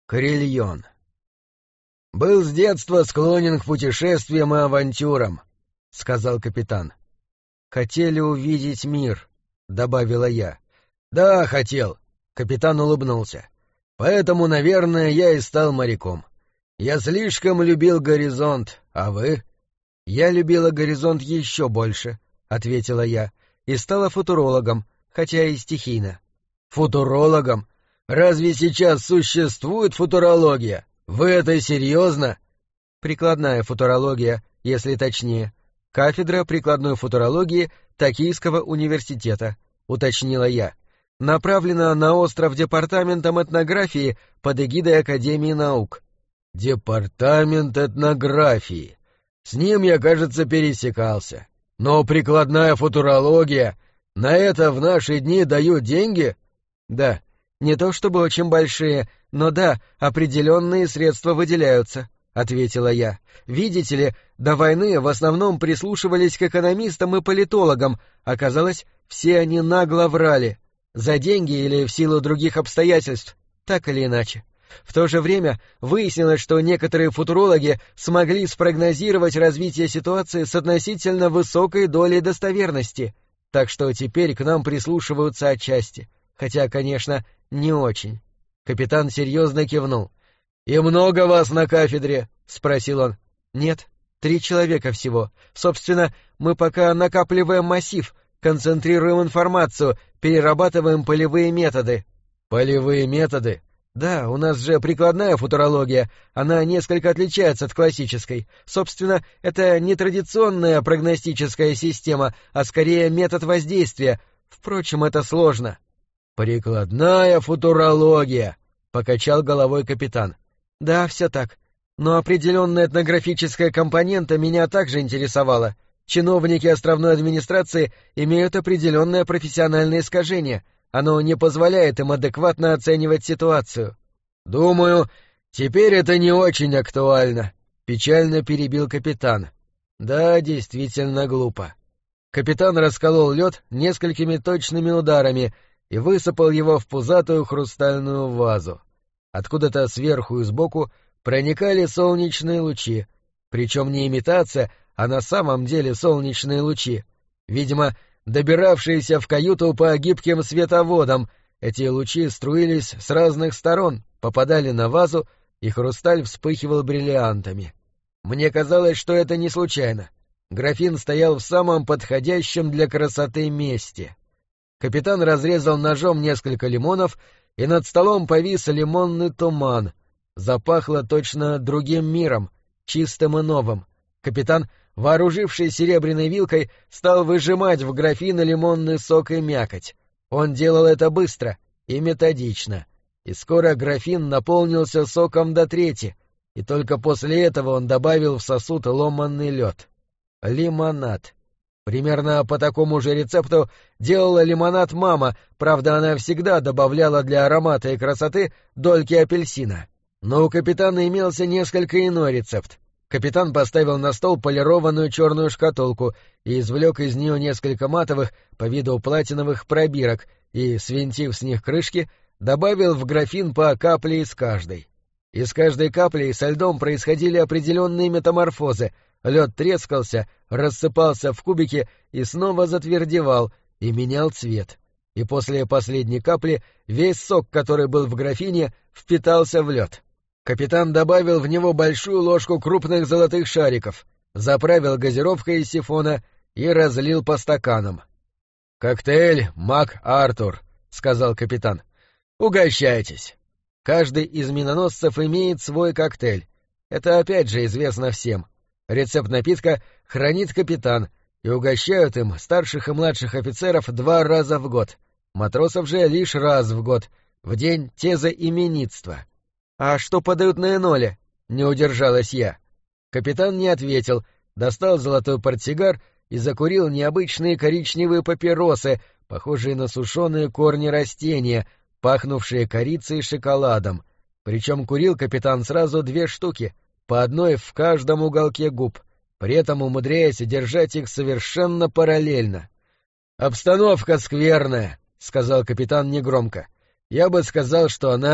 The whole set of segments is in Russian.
Карельон. «Был с детства склонен к путешествиям и авантюрам», — сказал капитан. «Хотели увидеть мир», — добавила я. «Да, хотел», — капитан улыбнулся. «Поэтому, наверное, я и стал моряком. Я слишком любил горизонт, а вы?» «Я любила горизонт еще больше», — ответила я, — «и стала футурологом, хотя и стихийно». «Футурологом? Разве сейчас существует футурология? Вы это серьезно?» «Прикладная футурология, если точнее. Кафедра прикладной футурологии Токийского университета», — уточнила я. «Направлена на остров департаментом этнографии под эгидой Академии наук». «Департамент этнографии. С ним я, кажется, пересекался. Но прикладная футурология, на это в наши дни дают деньги?» «Да, не то чтобы очень большие, но да, определенные средства выделяются», — ответила я. «Видите ли, до войны в основном прислушивались к экономистам и политологам, оказалось, все они нагло врали. За деньги или в силу других обстоятельств, так или иначе. В то же время выяснилось, что некоторые футурологи смогли спрогнозировать развитие ситуации с относительно высокой долей достоверности, так что теперь к нам прислушиваются отчасти, хотя, конечно, не очень». Капитан серьезно кивнул. «И много вас на кафедре?» — спросил он. «Нет, 3 человека всего. Собственно, мы пока накапливаем массив, концентрируем информацию, перерабатываем полевые методы». «Полевые методы?» «Да, у нас же прикладная футурология, она несколько отличается от классической. Собственно, это не традиционная прогностическая система, а скорее метод воздействия. Впрочем, это сложно». «Прикладная футурология», — покачал головой капитан. «Да, все так. Но определенная этнографическая компонента меня также интересовала. Чиновники островной администрации имеют определенное профессиональное искажение. Оно не позволяет им адекватно оценивать ситуацию». «Думаю, теперь это не очень актуально», — печально перебил капитан. «Да, действительно глупо». Капитан расколол лед несколькими точными ударами и высыпал его в пузатую хрустальную вазу. Откуда-то сверху и сбоку проникали солнечные лучи, причем не имитация, а на самом деле солнечные лучи. Видимо, добиравшиеся в каюту по гибким световодам, эти лучи струились с разных сторон, попадали на вазу, и хрусталь вспыхивал бриллиантами. Мне казалось, что это не случайно. Графин стоял в самом подходящем для красоты месте. Капитан разрезал ножом несколько лимонов, и над столом повис лимонный туман. Запахло точно другим миром, чистым и новым. Капитан, вооружившись серебряной вилкой, стал выжимать в графины лимонный сок и мякоть. Он делал это быстро и методично, и скоро графин наполнился соком до трети, и только после этого он добавил в сосуд ломанный лед. Лимонад. Примерно по такому же рецепту делала лимонад мама, правда, она всегда добавляла для аромата и красоты дольки апельсина. Но у капитана имелся несколько иной рецепт. Капитан поставил на стол полированную черную шкатулку и извлек из нее несколько матовых, по виду платиновых пробирок, и, свинтив с них крышки, добавил в графин по капле из каждой. Из каждой капли со льдом происходили определенные метаморфозы. Лед трескался, рассыпался в кубики и снова затвердевал и менял цвет. И после последней капли весь сок, который был в графине, впитался в лед. Капитан добавил в него большую ложку крупных золотых шариков, заправил газировкой из сифона и разлил по стаканам. «Коктейль МакАртур», — сказал капитан. «Угощайтесь». Каждый из миноносцев имеет свой коктейль. Это опять же известно всем. Рецепт напитка хранит капитан, и угощают им старших и младших офицеров 2 раза в год. Матросов же лишь раз в год, в день тезоименитства. «А что подают на эноле?» — не удержалась я. Капитан не ответил, достал золотой портсигар и закурил необычные коричневые папиросы, похожие на сушеные корни растения, пахнувшие корицей и шоколадом. Причем курил капитан сразу 2 штуки, по одной в каждом уголке губ, при этом умудряясь держать их совершенно параллельно. «Обстановка скверная», — сказал капитан негромко. «Я бы сказал, что она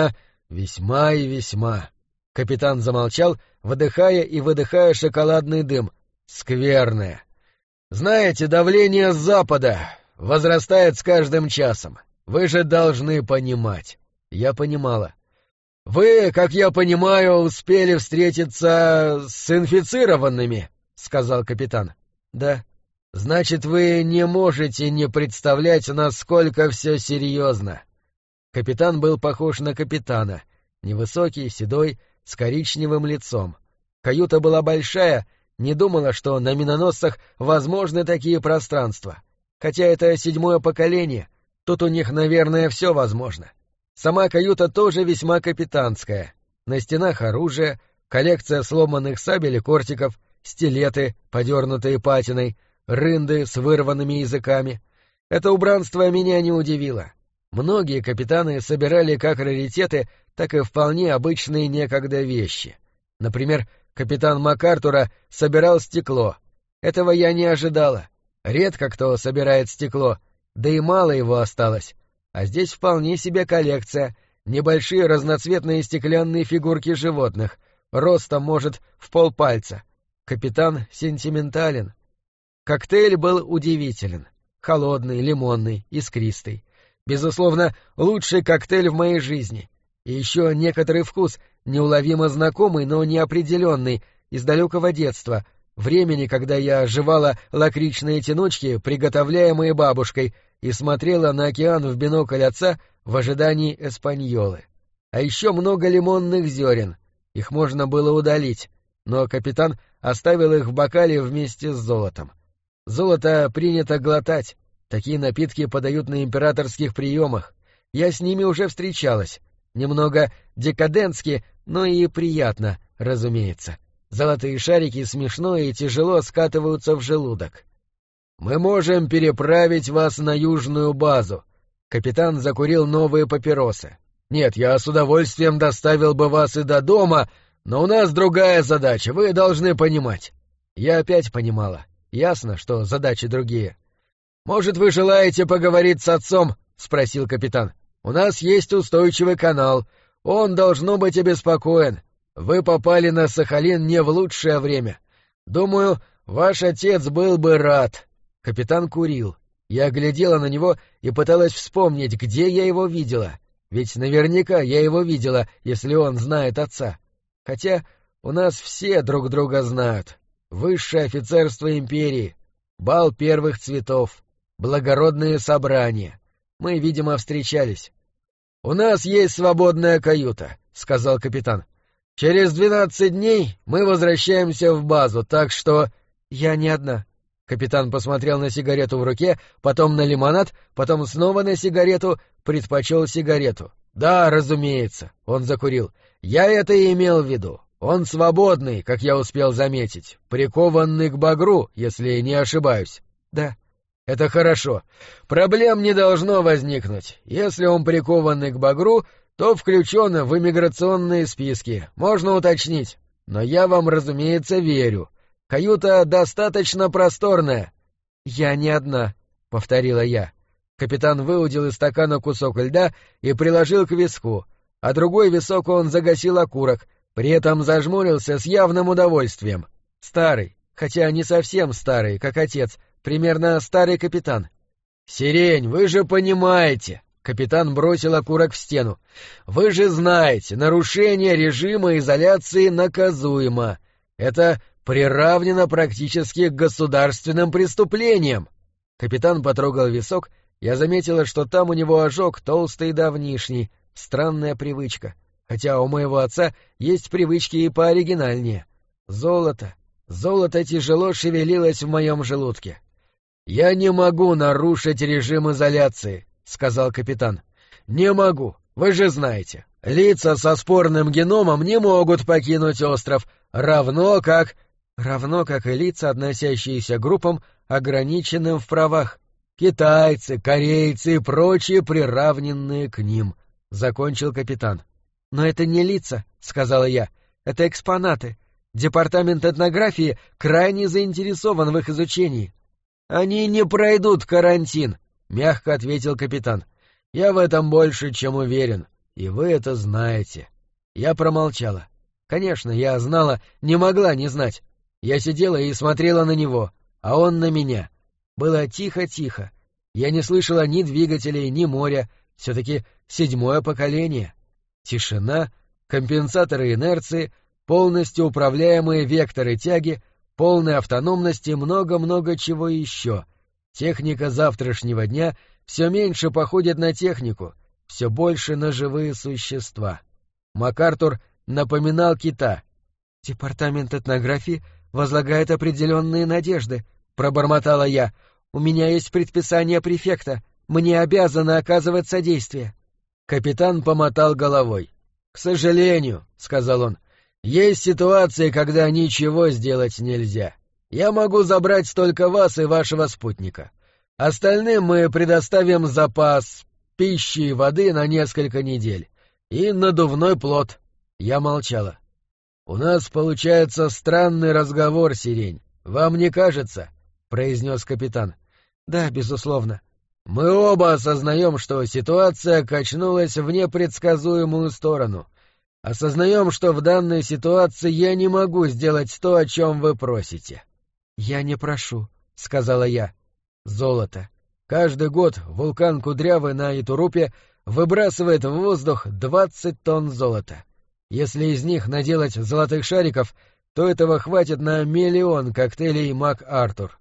Весьма и весьма. Капитан замолчал, вдыхая и выдыхая шоколадный дым. Скверное. Знаете, давление с запада возрастает с каждым часом. Вы же должны понимать. Я понимала. Вы, как я понимаю, успели встретиться с инфицированными, сказал капитан. Да. Значит, вы не можете не представлять, насколько все серьезно. Капитан был похож на капитана. Невысокий, седой, с коричневым лицом. Каюта была большая, не думала, что на миноносцах возможны такие пространства. Хотя это 7-е поколение, тут у них, наверное, все возможно. Сама каюта тоже весьма капитанская. На стенах оружие, коллекция сломанных сабель и кортиков, стилеты, подернутые патиной, рынды с вырванными языками. Это убранство меня не удивило. Многие капитаны собирали как раритеты, так и вполне обычные некогда вещи. Например, капитан МакАртура собирал стекло. Этого я не ожидала. Редко кто собирает стекло, да и мало его осталось. А здесь вполне себе коллекция. Небольшие разноцветные стеклянные фигурки животных. Ростом, может, в полпальца. Капитан сентиментален. Коктейль был удивителен. Холодный, лимонный, искристый. Безусловно, лучший коктейль в моей жизни. И еще некоторый вкус, неуловимо знакомый, но неопределенный, из далекого детства, времени, когда я жевала лакричные тянучки, приготовляемые бабушкой, и смотрела на океан в бинокль отца в ожидании эспаньолы. А еще много лимонных зерен. Их можно было удалить, но капитан оставил их в бокале вместе с золотом. Золото принято глотать. Такие напитки подают на императорских приемах. Я с ними уже встречалась. Немного декадентски, но и приятно, разумеется. Золотые шарики смешно и тяжело скатываются в желудок. «Мы можем переправить вас на южную базу». Капитан закурил новые папиросы. «Нет, я с удовольствием доставил бы вас и до дома, но у нас другая задача, вы должны понимать». Я опять понимала. Ясно, что задачи другие. «Может, вы желаете поговорить с отцом?» — спросил капитан. «У нас есть устойчивый канал. Он, должно быть, обеспокоен. Вы попали на Сахалин не в лучшее время. Думаю, ваш отец был бы рад». Капитан курил. Я глядела на него и пыталась вспомнить, где я его видела. Ведь наверняка я его видела, если он знает отца. Хотя у нас все друг друга знают. Высшее офицерство империи, бал первых цветов, благородные собрания. Мы, видимо, встречались. «У нас есть свободная каюта», — сказал капитан. «Через 12 дней мы возвращаемся в базу, так что...» «Я не одна». Капитан посмотрел на сигарету в руке, потом на лимонад, потом снова на сигарету, предпочел сигарету. «Да, разумеется», — он закурил. «Я это и имел в виду. Он свободный, как я успел заметить, прикованный к багру, если не ошибаюсь». «Да». «Это хорошо. Проблем не должно возникнуть. Если он прикованный к багру, то включен в иммиграционные списки, можно уточнить. Но я вам, разумеется, верю. Каюта достаточно просторная». «Я не одна», — повторила я. Капитан выудил из стакана кусок льда и приложил к виску, а другой висок он загасил окурок, при этом зажмурился с явным удовольствием. Старый, хотя не совсем старый, как отец, примерно старый капитан. «Сирень, вы же понимаете!» — капитан бросил окурок в стену. «Вы же знаете, нарушение режима изоляции наказуемо. Это приравнено практически к государственным преступлениям». Капитан потрогал висок, я заметила, что там у него ожог толстый и давнишний, странная привычка. Хотя у моего отца есть привычки и пооригинальнее. Золото тяжело шевелилось в моем желудке. «Я не могу нарушить режим изоляции», — сказал капитан. «Не могу, вы же знаете. Лица со спорным геномом не могут покинуть остров, равно как и лица, относящиеся к группам, ограниченным в правах. Китайцы, корейцы и прочие, приравненные к ним», — закончил капитан. «Но это не лица», — сказала я, — «это экспонаты. Департамент этнографии крайне заинтересован в их изучении». «Они не пройдут карантин», — мягко ответил капитан. «Я в этом больше чем уверен. и вы это знаете». Я промолчала. Конечно, я знала, не могла не знать. Я сидела и смотрела на него, а он на меня. Было тихо-тихо. Я не слышала ни двигателей, ни моря, все-таки 7-е поколение. Тишина, компенсаторы инерции, полностью управляемые векторы тяги, полная автономность и много-много чего еще. Техника завтрашнего дня все меньше походит на технику, все больше на живые существа. МакАртур напоминал кита. «Департамент этнографии возлагает определенные надежды», — пробормотала я. «У меня есть предписание префекта. Мне обязано оказывать содействие». Капитан помотал головой. «К сожалению», — сказал он, — «есть ситуации, когда ничего сделать нельзя. Я могу забрать только вас и вашего спутника. Остальным мы предоставим запас пищи и воды на несколько недель. И надувной плот». Я молчала. «У нас получается странный разговор, Сирень. Вам не кажется?» — произнес капитан. «Да, безусловно. Мы оба осознаем, что ситуация качнулась в непредсказуемую сторону. Осознаем, что в данной ситуации я не могу сделать то, о чем вы просите». «Я не прошу», — сказала я. «Золото. Каждый год вулкан Кудрявый на Итурупе выбрасывает в воздух 20 тонн золота. Если из них наделать золотых шариков, то этого хватит на 1 миллион коктейлей МакАртур».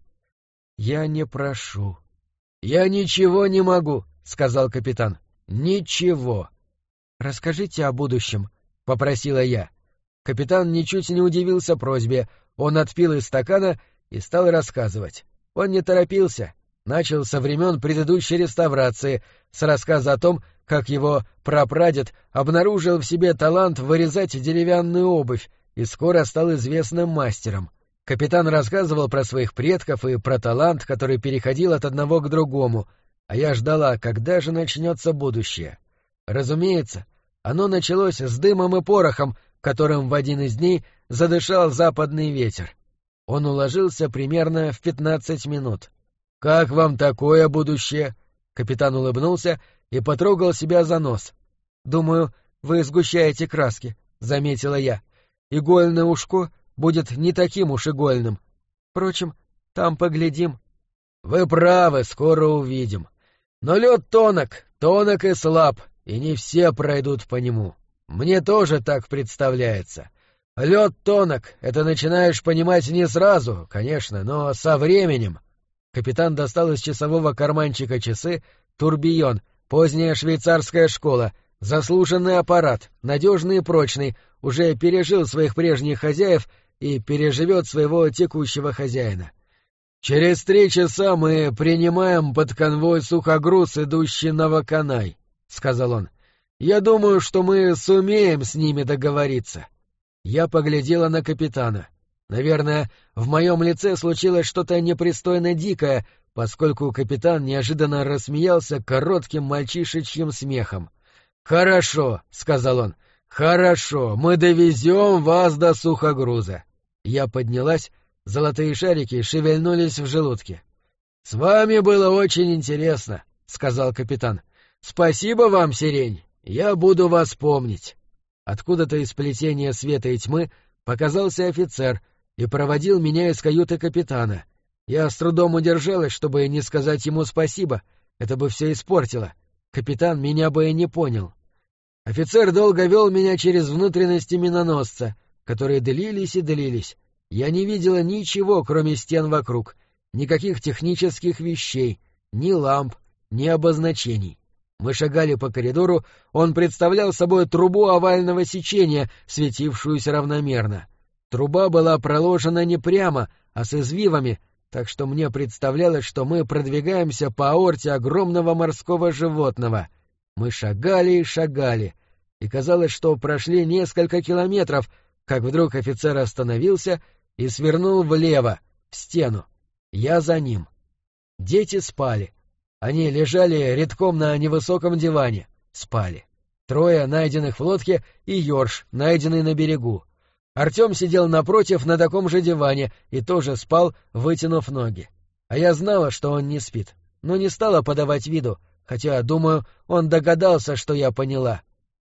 «Я не прошу». «Я ничего не могу», — сказал капитан. «Ничего». «Расскажите о будущем», — попросила я. Капитан ничуть не удивился просьбе. Он отпил из стакана и стал рассказывать. Он не торопился. Начал со времен предыдущей реставрации, с рассказа о том, как его прапрадед обнаружил в себе талант вырезать деревянную обувь и скоро стал известным мастером. Капитан рассказывал про своих предков и про талант, который переходил от одного к другому, а я ждала, когда же начнется будущее. Разумеется, оно началось с дымом и порохом, которым в один из дней задышал западный ветер. Он уложился примерно в 15 минут. «Как вам такое будущее?» Капитан улыбнулся и потрогал себя за нос. «Думаю, вы сгущаете краски», — заметила я. «Игольное ушко будет не таким уж игольным. Впрочем, там поглядим». «Вы правы, скоро увидим. Но лед тонок и слаб, и не все пройдут по нему. Мне тоже так представляется. Лед тонок, это начинаешь понимать не сразу, конечно, но со временем». Капитан достал из часового карманчика часы, турбион, поздняя швейцарская школа, заслуженный аппарат, надежный и прочный, уже пережил своих прежних хозяев и переживет своего текущего хозяина. «Через 3 часа мы принимаем под конвой сухогруз, идущий на Ваканай», — сказал он. «Я думаю, что мы сумеем с ними договориться». Я поглядела на капитана. Наверное, в моем лице случилось что-то непристойно дикое, поскольку капитан неожиданно рассмеялся коротким мальчишечьим смехом. «Хорошо», — сказал он, — «хорошо, мы довезем вас до сухогруза». Я поднялась, золотые шарики шевельнулись в желудке. «С вами было очень интересно», — сказал капитан. «Спасибо вам, Сирень, я буду вас помнить». Откуда-то из плетения света и тьмы показался офицер и проводил меня из каюты капитана. Я с трудом удержалась, чтобы не сказать ему спасибо, это бы все испортило. Капитан меня бы и не понял. Офицер долго вел меня через внутренности миноносца, которые длились и длились. Я не видела ничего, кроме стен вокруг, никаких технических вещей, ни ламп, ни обозначений. Мы шагали по коридору, он представлял собой трубу овального сечения, светившуюся равномерно. Труба была проложена не прямо, а с извивами, так что мне представлялось, что мы продвигаемся по аорте огромного морского животного. Мы шагали и шагали, и казалось, что прошли несколько километров, как вдруг офицер остановился и свернул влево, в стену. Я за ним. Дети спали. Они лежали редком на невысоком диване. Спали. 3 найденных в лодке и ёрш, найденный на берегу. Артем сидел напротив на таком же диване и тоже спал, вытянув ноги. А я знала, что он не спит, но не стала подавать виду, хотя, думаю, он догадался, что я поняла.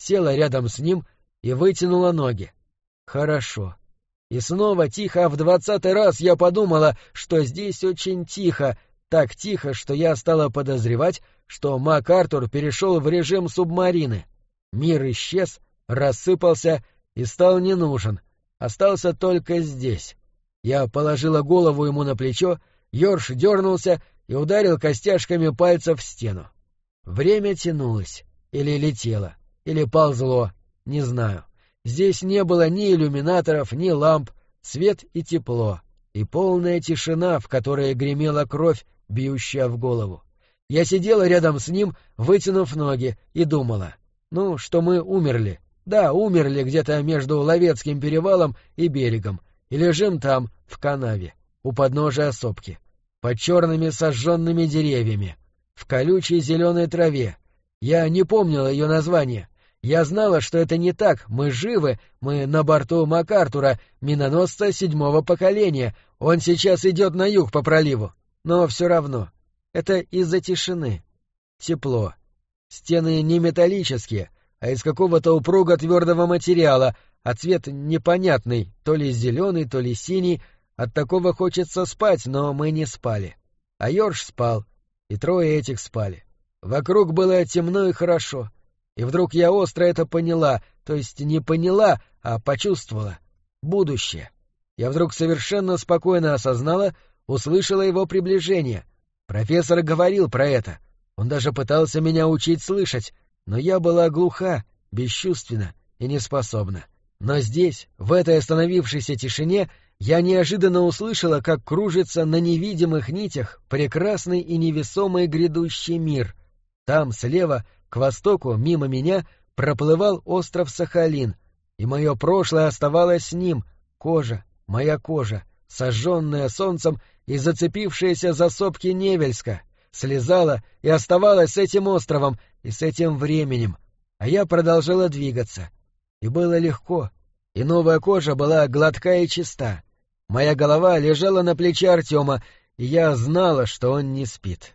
села рядом с ним и вытянула ноги. Хорошо. И снова тихо, а в 20-й раз я подумала, что здесь очень тихо, так тихо, что я стала подозревать, что МакАртур перешел в режим субмарины. Мир исчез, рассыпался и стал не нужен, остался только здесь. Я положила голову ему на плечо, Йорш дернулся и ударил костяшками пальцев в стену. Время тянулось, или летело, или ползло, не знаю. Здесь не было ни иллюминаторов, ни ламп, свет и тепло, и полная тишина, в которой гремела кровь, бьющая в голову. Я сидела рядом с ним, вытянув ноги, и думала, что мы умерли. Да, умерли где-то между Ловецким перевалом и берегом, и лежим там, в канаве, у подножия сопки, под черными сожженными деревьями, в колючей зеленой траве. Я не помнила ее название. Я знала, что это не так, мы живы, мы на борту МакАртура, миноносца 7-го поколения, он сейчас идет на юг по проливу. Но все равно, это из-за тишины. Тепло. Стены не металлические, а из какого-то упруго твердого материала, а цвет непонятный, то ли зеленый, то ли синий. От такого хочется спать, но мы не спали. А Йорш спал, и трое этих спали. Вокруг было темно и хорошо. И вдруг я остро это поняла, то есть не поняла, а почувствовала. Будущее. Я вдруг совершенно спокойно осознала, услышала его приближение. Профессор говорил про это. Он даже пытался меня учить слышать, но я была глуха, бесчувственна и неспособна. Но здесь, в этой остановившейся тишине, я неожиданно услышала, как кружится на невидимых нитях прекрасный и невесомый грядущий мир. Там, слева, к востоку, мимо меня, проплывал остров Сахалин, и мое прошлое оставалось с ним, кожа, моя кожа, сожженная солнцем и зацепившаяся за сопки Невельска, слезала и оставалась с этим островом и с этим временем, а я продолжала двигаться. И было легко, и новая кожа была гладка и чиста. Моя голова лежала на плече Артема, и я знала, что он не спит.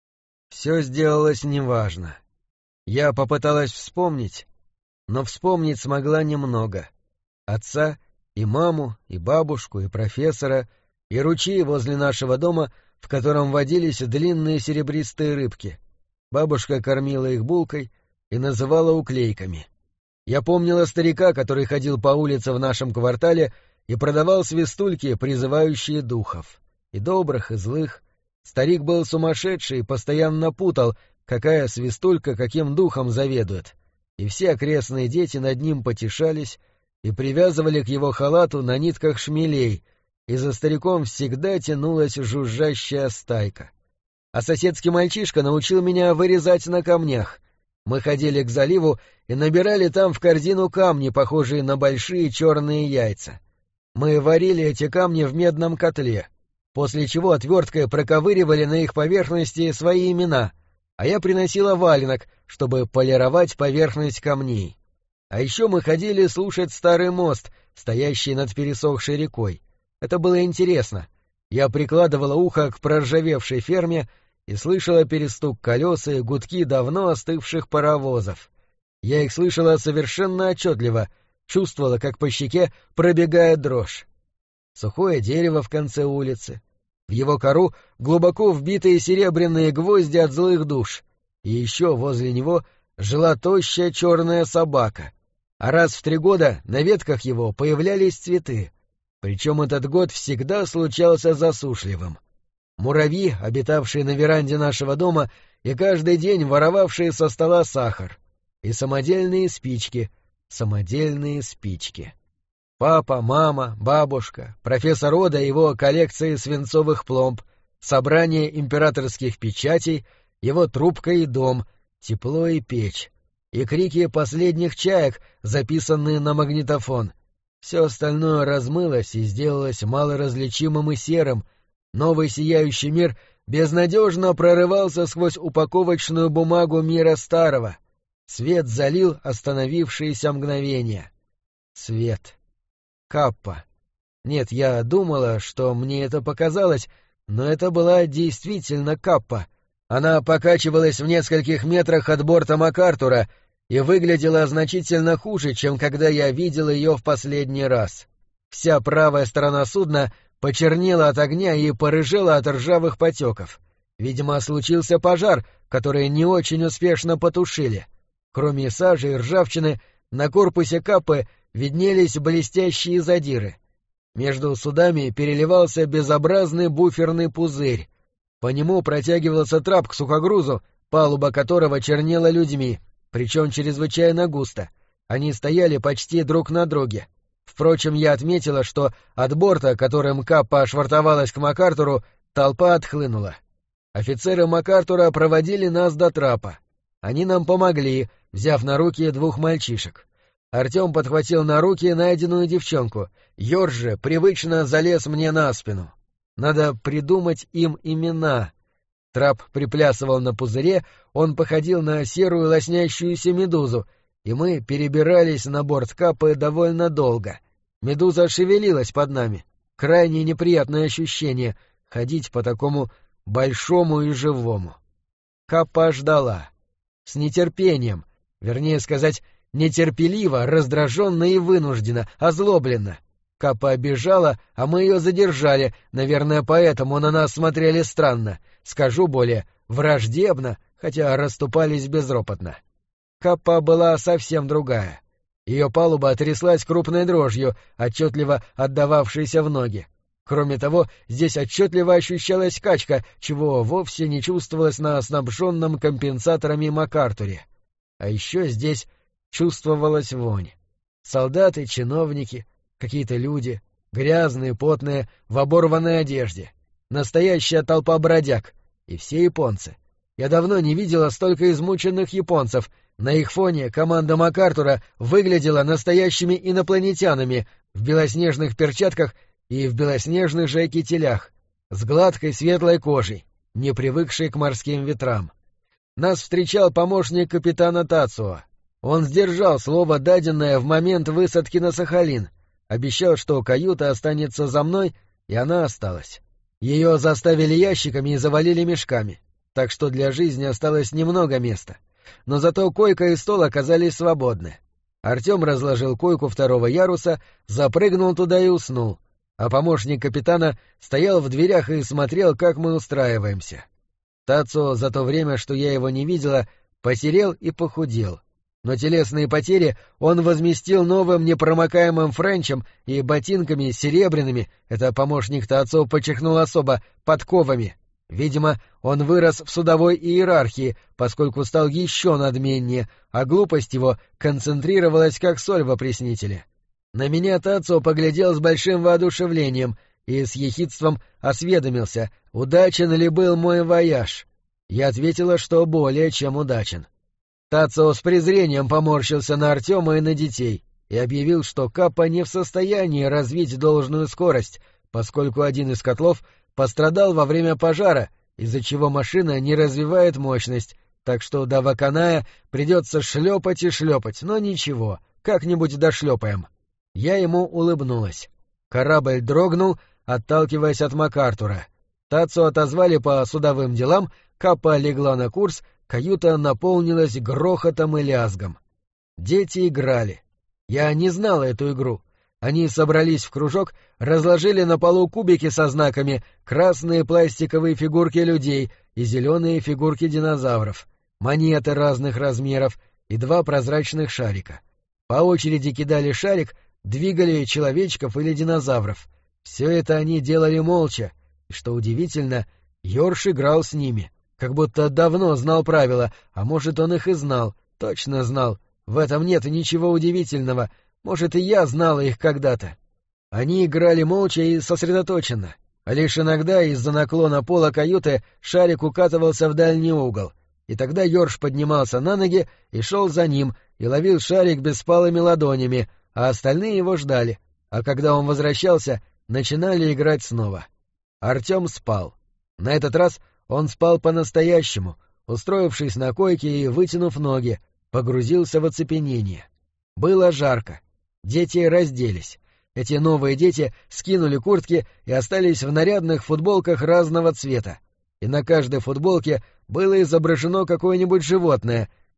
Все сделалось неважно. Я попыталась вспомнить, но вспомнить смогла немного. Отца, и маму, и бабушку, и профессора, и ручей возле нашего дома, в котором водились длинные серебристые рыбки. Бабушка кормила их булкой и называла уклейками. Я помнила старика, который ходил по улице в нашем квартале и продавал свистульки, призывающие духов. И добрых, и злых. Старик был сумасшедший и постоянно путал, какая свистулька каким духом заведует. И все окрестные дети над ним потешались и привязывали к его халату на нитках шмелей, и за стариком всегда тянулась жужжащая стайка. А соседский мальчишка научил меня вырезать на камнях. Мы ходили к заливу и набирали там в корзину камни, похожие на большие черные яйца. Мы варили эти камни в медном котле, после чего отверткой проковыривали на их поверхности свои имена, а я приносила валенок, чтобы полировать поверхность камней. А еще мы ходили слушать старый мост, стоящий над пересохшей рекой. Это было интересно. Я прикладывала ухо к проржавевшей ферме и слышала перестук колес и гудки давно остывших паровозов. Я их слышала совершенно отчетливо, чувствовала, как по щеке пробегает дрожь. Сухое дерево в конце улицы. В его кору глубоко вбитые серебряные гвозди от злых душ. И еще возле него жила тощая черная собака. А раз в 3 года на ветках его появлялись цветы. Причем этот год всегда случался засушливым. Муравьи, обитавшие на веранде нашего дома и каждый день воровавшие со стола сахар. И самодельные спички. Папа, мама, бабушка, профессор Ода и его коллекции свинцовых пломб, собрание императорских печатей, его трубка и дом, тепло и печь, и крики последних чаек, записанные на магнитофон. Все остальное размылось и сделалось малоразличимым и серым. Новый сияющий мир безнадежно прорывался сквозь упаковочную бумагу мира старого. Свет залил остановившиеся мгновения. Свет. Каппа. Нет, я думала, что мне это показалось, но это была действительно Каппа. Она покачивалась в нескольких метрах от борта МакАртура, и выглядела значительно хуже, чем когда я видел ее в последний раз. Вся правая сторона судна почернела от огня и порыжела от ржавых потеков. Видимо, случился пожар, который не очень успешно потушили. Кроме сажи и ржавчины, на корпусе Каппы виднелись блестящие задиры. Между судами переливался безобразный буферный пузырь. По нему протягивался трап к сухогрузу, палуба которого чернела людьми, причем чрезвычайно густо. Они стояли почти друг на друге. Впрочем, я отметила, что от борта, которым Каппа ошвартовалась к МакАртуру, толпа отхлынула. Офицеры МакАртура проводили нас до трапа. Они нам помогли, взяв на руки 2 мальчишек. Артем подхватил на руки найденную девчонку. Йорж же привычно залез мне на спину. Надо придумать им имена. Трап приплясывал на пузыре, он походил на серую лоснящуюся медузу, и мы перебирались на борт Каппы довольно долго. Медуза шевелилась под нами. Крайне неприятное ощущение — ходить по такому большому и живому. Каппа ждала. С нетерпением, вернее сказать, нетерпеливо, раздраженно и вынужденно, озлобленно. Каппа обижала, а мы ее задержали, наверное, поэтому на нас смотрели странно, скажу более, враждебно, хотя расступались безропотно. Каппа была совсем другая. Ее палуба тряслась крупной дрожью, отчетливо отдававшейся в ноги. Кроме того, здесь отчетливо ощущалась качка, чего вовсе не чувствовалось на снабженном компенсаторами МакАртуре. А еще здесь чувствовалась вонь. Солдаты, чиновники, какие-то люди, грязные, потные, в оборванной одежде. Настоящая толпа бродяг. И все японцы. Я давно не видела столько измученных японцев. На их фоне команда МакАртура выглядела настоящими инопланетянами в белоснежных перчатках и в белоснежных же кителях, с гладкой светлой кожей, не привыкшей к морским ветрам. Нас встречал помощник капитана Тацуо. Он сдержал слово, даденное в момент высадки на Сахалин, обещал, что каюта останется за мной, и она осталась. Ее заставили ящиками и завалили мешками, так что для жизни осталось немного места. Но зато койка и стол оказались свободны. Артем разложил койку 2-го яруса, запрыгнул туда и уснул, а помощник капитана стоял в дверях и смотрел, как мы устраиваемся. Тацуо за то время, что я его не видела, посерел и похудел. Но телесные потери он возместил новым непромокаемым френчем и ботинками серебряными, это помощник Тацуо подчеркнул особо, подковами. Видимо, он вырос в судовой иерархии, поскольку стал еще надменнее, а глупость его концентрировалась как соль в опреснителе. На меня Тацуо поглядел с большим воодушевлением и с ехидством осведомился, удачен ли был мой вояж. Я ответила, что более чем удачен. Тацуо с презрением поморщился на Артема и на детей и объявил, что Каппа не в состоянии развить должную скорость, поскольку один из котлов пострадал во время пожара, из-за чего машина не развивает мощность, так что до Ваканая придется шлепать и шлепать, но ничего, как-нибудь дошлепаем. Я ему улыбнулась. Корабль дрогнул, отталкиваясь от МакАртура. Тацуо отозвали по судовым делам, Каппа легла на курс, каюта наполнилась грохотом и лязгом. Дети играли. Я не знала эту игру. Они собрались в кружок, разложили на полу кубики со знаками, красные пластиковые фигурки людей и зеленые фигурки динозавров, монеты разных размеров и 2 прозрачных шарика. По очереди кидали шарик, двигали человечков или динозавров. Все это они делали молча, и, что удивительно, Йорш играл с ними, как будто давно знал правила, а может, он их и знал, точно знал. В этом нет ничего удивительного, может, и я знала их когда-то. Они играли молча и сосредоточенно, а лишь иногда из-за наклона пола каюты шарик укатывался в дальний угол, и тогда Йорш поднимался на ноги и шел за ним, и ловил шарик беспалыми ладонями, а остальные его ждали, а когда он возвращался, начинали играть снова. Артем спал. На этот раз он спал по-настоящему, устроившись на койке и вытянув ноги, погрузился в оцепенение. Было жарко. Дети разделись. Эти новые дети скинули куртки и остались в нарядных футболках разного цвета. И на каждой футболке было изображено какое-нибудь животное.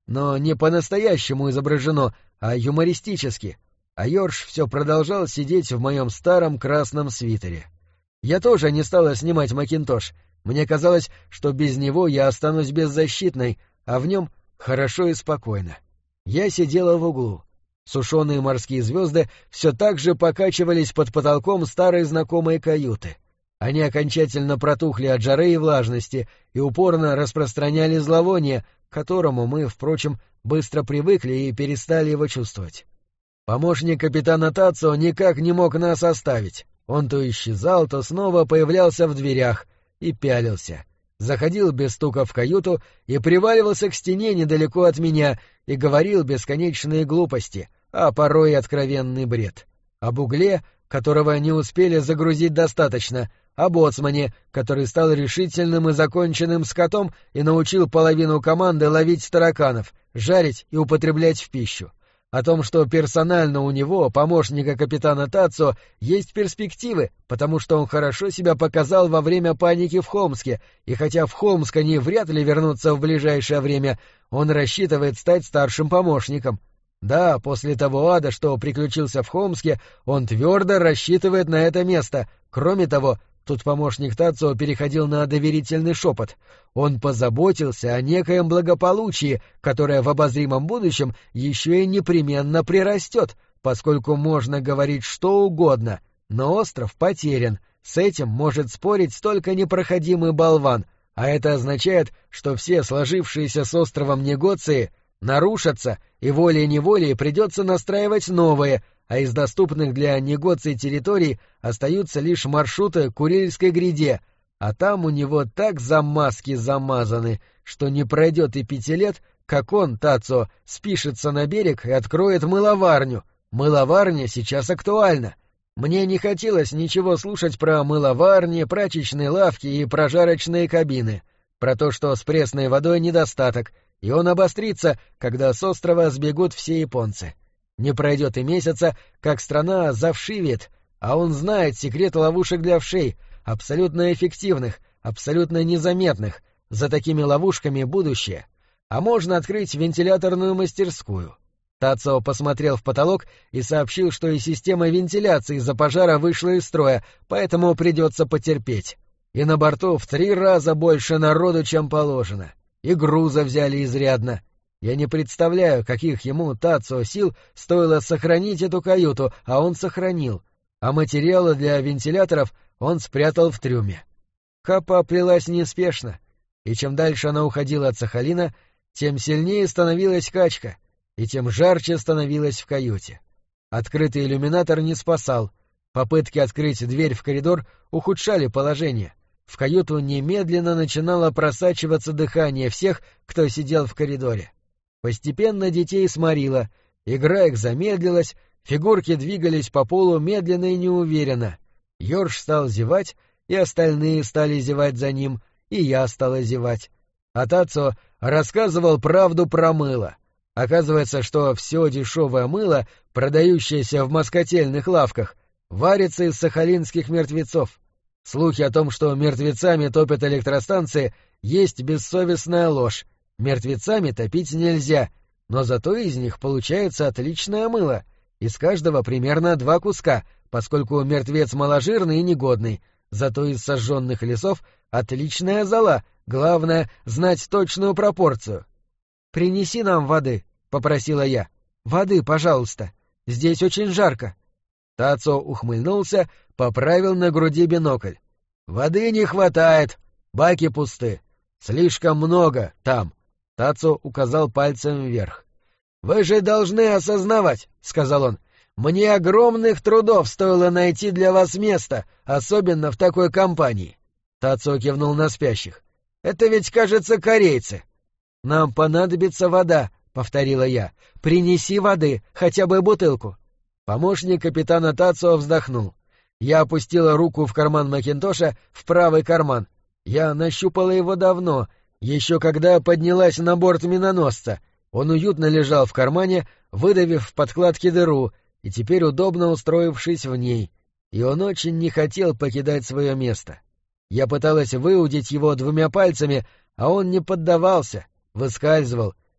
но не по-настоящему изображено, а юмористически, а Йорш все продолжал сидеть в моем старом красном свитере. Я тоже не стала снимать макинтош. Мне казалось, что без него я останусь беззащитной, а в нем хорошо и спокойно. Я сидела в углу. Сушеные морские звезды все так же покачивались под потолком старой знакомой каюты. Они окончательно протухли от жары и влажности и упорно распространяли зловоние, к которому мы, впрочем, быстро привыкли и перестали его чувствовать. Помощник капитана Тацио никак не мог нас оставить. Он то исчезал, то снова появлялся в дверях и пялился. Заходил без стука в каюту и приваливался к стене недалеко от меня и говорил бесконечные глупости, а порой и откровенный бред. Об угле, которого не успели загрузить достаточно, о боцмане, который стал решительным и законченным скотом и научил половину команды ловить тараканов, жарить и употреблять в пищу. О том, что персонально у него, помощника капитана Тацио, есть перспективы, потому что он хорошо себя показал во время паники в Холмске, и хотя в Холмск они вряд ли вернутся в ближайшее время, он рассчитывает стать старшим помощником. Да, после того ада, что приключился в Холмске, он твердо рассчитывает на это место. Кроме того, тут помощник Тацио переходил на доверительный шепот. Он позаботился о некоем благополучии, которое в обозримом будущем еще и непременно прирастет, поскольку можно говорить что угодно, но остров потерян. С этим может спорить только непроходимый болван, а это означает, что все сложившиеся с островом негоции нарушатся, и волей-неволей придется настраивать новые, а из доступных для негоций территорий остаются лишь маршруты к Курильской гряде, а там у него так замазки замазаны, что не пройдет и 5 лет, как он, Тацио, спишется на берег и откроет мыловарню. Мыловарня сейчас актуальна. Мне не хотелось ничего слушать про мыловарни, прачечные лавки и прожарочные кабины, про то, что с пресной водой недостаток, и он обострится, когда с острова сбегут все японцы. Не пройдет и месяца, как страна завшивеет, а он знает секрет ловушек для вшей, абсолютно эффективных, абсолютно незаметных. За такими ловушками будущее. А можно открыть вентиляторную мастерскую. Тацио посмотрел в потолок и сообщил, что и система вентиляции из-за пожара вышла из строя, поэтому придется потерпеть. И на борту в 3 раза больше народу, чем положено. И груза взяли изрядно. Я не представляю, каких ему, Тацио, сил стоило сохранить эту каюту, а он сохранил. А материалы для вентиляторов он спрятал в трюме. Капа плелась неспешно, и чем дальше она уходила от Сахалина, тем сильнее становилась качка, и тем жарче становилась в каюте. Открытый иллюминатор не спасал. Попытки открыть дверь в коридор ухудшали положение. В каюту немедленно начинало просачиваться дыхание всех, кто сидел в коридоре. Постепенно детей сморило, игра их замедлилась, фигурки двигались по полу медленно и неуверенно. Йорш стал зевать, и остальные стали зевать за ним, и я стала зевать. А Тацио рассказывал правду про мыло. Оказывается, что все дешевое мыло, продающееся в москотельных лавках, варится из сахалинских мертвецов. Слухи о том, что мертвецами топят электростанции, есть бессовестная ложь. Мертвецами топить нельзя, но зато из них получается отличное мыло. Из каждого примерно 2 куска, поскольку мертвец маложирный и негодный. Зато из сожженных лесов отличная зола, главное — знать точную пропорцию. «Принеси нам воды», — попросила я. «Воды, пожалуйста. Здесь очень жарко». Тацио ухмыльнулся, поправил на груди бинокль. «Воды не хватает, баки пусты. Слишком много там». Тацио указал пальцем вверх. «Вы же должны осознавать», — сказал он, — «мне огромных трудов стоило найти для вас место, особенно в такой компании». Тацио кивнул на спящих. «Это ведь, кажется, корейцы». «Нам понадобится вода», — повторила я. «Принеси воды, хотя бы бутылку». Помощник капитана Тацио вздохнул. Я опустила руку в карман макинтоша, в правый карман. Я нащупала его давно, еще когда поднялась на борт миноносца. Он уютно лежал в кармане, выдавив в подкладке дыру, и теперь удобно устроившись в ней. И он очень не хотел покидать свое место. Я пыталась выудить его 2 пальцами, а он не поддавался, выскальзывал.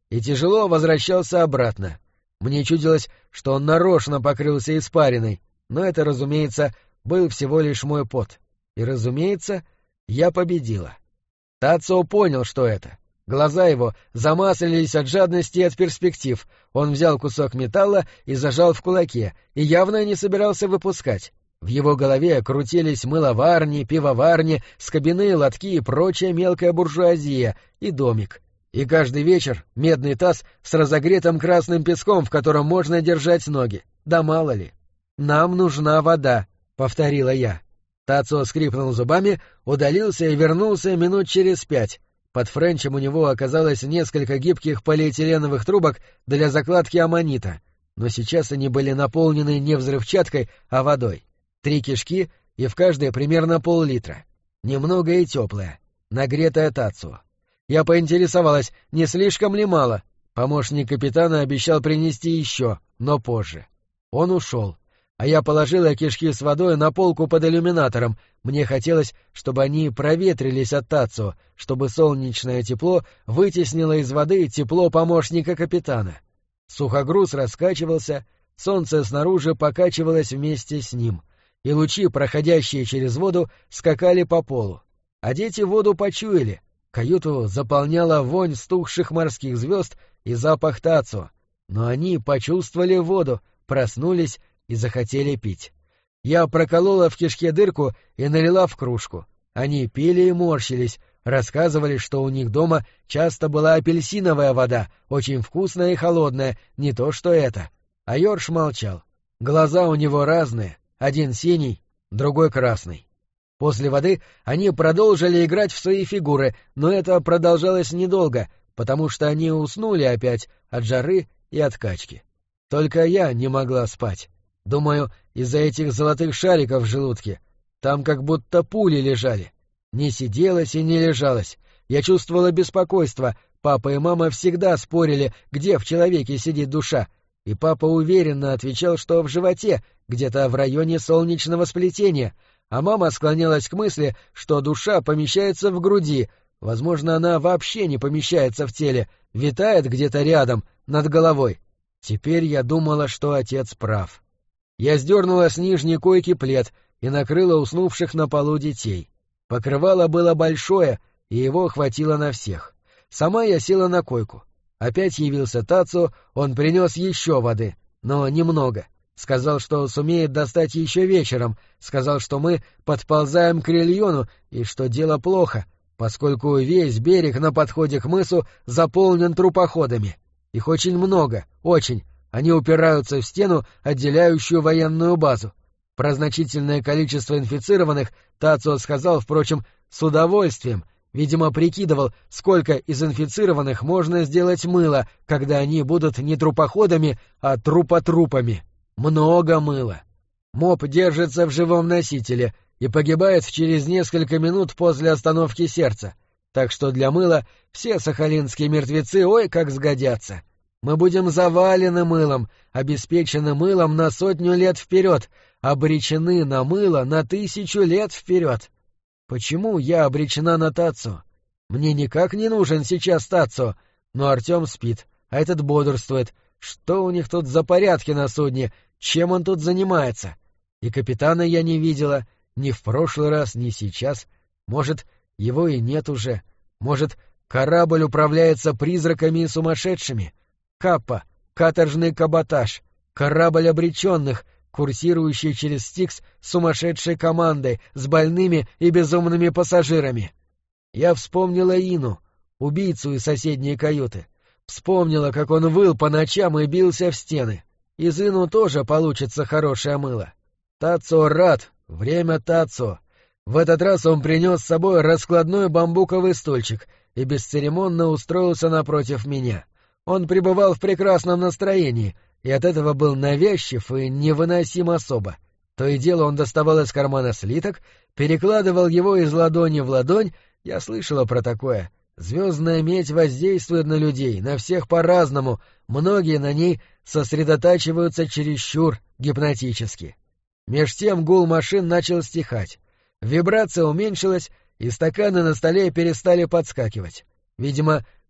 и тяжело возвращался обратно. Мне чудилось, что он нарочно покрылся испариной, но это, разумеется, был всего лишь мой пот. И, разумеется, я победила. Тацио понял, что это. Глаза его замаслились от жадности и от перспектив. Он взял кусок металла и зажал в кулаке, и явно не собирался выпускать. В его голове крутились мыловарни, пивоварни, скобяные лотки и прочая мелкая буржуазия, и домик. И каждый вечер медный таз с разогретым красным песком, в котором можно держать ноги. Да мало ли. «Нам нужна вода», — повторила я. Тацио скрипнул зубами, удалился и вернулся минут через 5. Под френчем у него оказалось несколько гибких полиэтиленовых трубок для закладки аммонита, но сейчас они были наполнены не взрывчаткой, а водой. 3 кишки, и в каждой примерно пол-литра. Немного и теплая, нагретая Тацио. Я поинтересовалась, не слишком ли мало. Помощник капитана обещал принести еще, но позже. Он ушел, а я положила кишки с водой на полку под иллюминатором. Мне хотелось, чтобы они проветрились от Тацио, чтобы солнечное тепло вытеснило из воды тепло помощника капитана. Сухогруз раскачивался, солнце снаружи покачивалось вместе с ним, и лучи, проходящие через воду, скакали по полу. А дети воду почуяли. Каюту заполняла вонь стухших морских звезд и запах Тацио. Но они почувствовали воду, проснулись и захотели пить. Я проколола в кишке дырку и налила в кружку. Они пили и морщились, рассказывали, что у них дома часто была апельсиновая вода, очень вкусная и холодная, не то что это. А Йорш молчал. Глаза у него разные, один синий, другой красный. После воды они продолжили играть в свои фигуры, но это продолжалось недолго, потому что они уснули опять от жары и от качки. Только я не могла спать. Думаю, из-за этих золотых шариков в желудке. Там как будто пули лежали. Не сиделась и не лежалась. Я чувствовала беспокойство. Папа и мама всегда спорили, где в человеке сидит душа. И папа уверенно отвечал, что в животе, где-то в районе солнечного сплетения. А мама склонялась к мысли, что душа помещается в груди. Возможно, она вообще не помещается в теле, витает где-то рядом, над головой. Теперь я думала, что отец прав. Я сдернула с нижней койки плед и накрыла уснувших на полу детей. Покрывало было большое, и его хватило на всех. Сама я села на койку. Опять явился Тацио, он принес еще воды, но немного. Сказал, что сумеет достать еще вечером, сказал, что мы подползаем к Рильону и что дело плохо, поскольку весь берег на подходе к мысу заполнен трупоходами. Их очень много, очень. Они упираются в стену, отделяющую военную базу. Про значительное количество инфицированных Тацио сказал, впрочем, с удовольствием. Видимо, прикидывал, сколько из инфицированных можно сделать мыла, когда они будут не трупоходами, а трупотрупами. Много мыла. Моб держится в живом носителе и погибает через несколько минут после остановки сердца. Так что для мыла все сахалинские мертвецы ой как сгодятся. Мы будем завалены мылом, обеспечены мылом на 100 лет вперед, обречены на мыло на 1000 лет вперед. Почему я обречена на Тацио? Мне никак не нужен сейчас Тацио, но Артем спит, а этот бодрствует. Что у них тут за порядки на судне? Чем он тут занимается? И капитана я не видела, ни в прошлый раз, ни сейчас. Может, его и нет уже. Может, корабль управляется призраками и сумасшедшими. Каппа, каторжный каботаж, корабль обреченных, курсирующий через Стикс с сумасшедшей командой, с больными и безумными пассажирами. Я вспомнила Ину, убийцу из соседней каюты. Вспомнила, как он выл по ночам и бился в стены. Из Ину тоже получится хорошее мыло. Тацио рад, время Тацио. В этот раз он принес с собой раскладной бамбуковый стульчик и бесцеремонно устроился напротив меня. Он пребывал в прекрасном настроении, и от этого был навязчив и невыносим особо. То и дело он доставал из кармана слиток, перекладывал его из ладони в ладонь, я слышала про такое. Звездная медь воздействует на людей, на всех по-разному, многие на ней сосредотачиваются чересчур гипнотически. Меж тем гул машин начал стихать. Вибрация уменьшилась, и стаканы на столе перестали подскакивать. Видимо,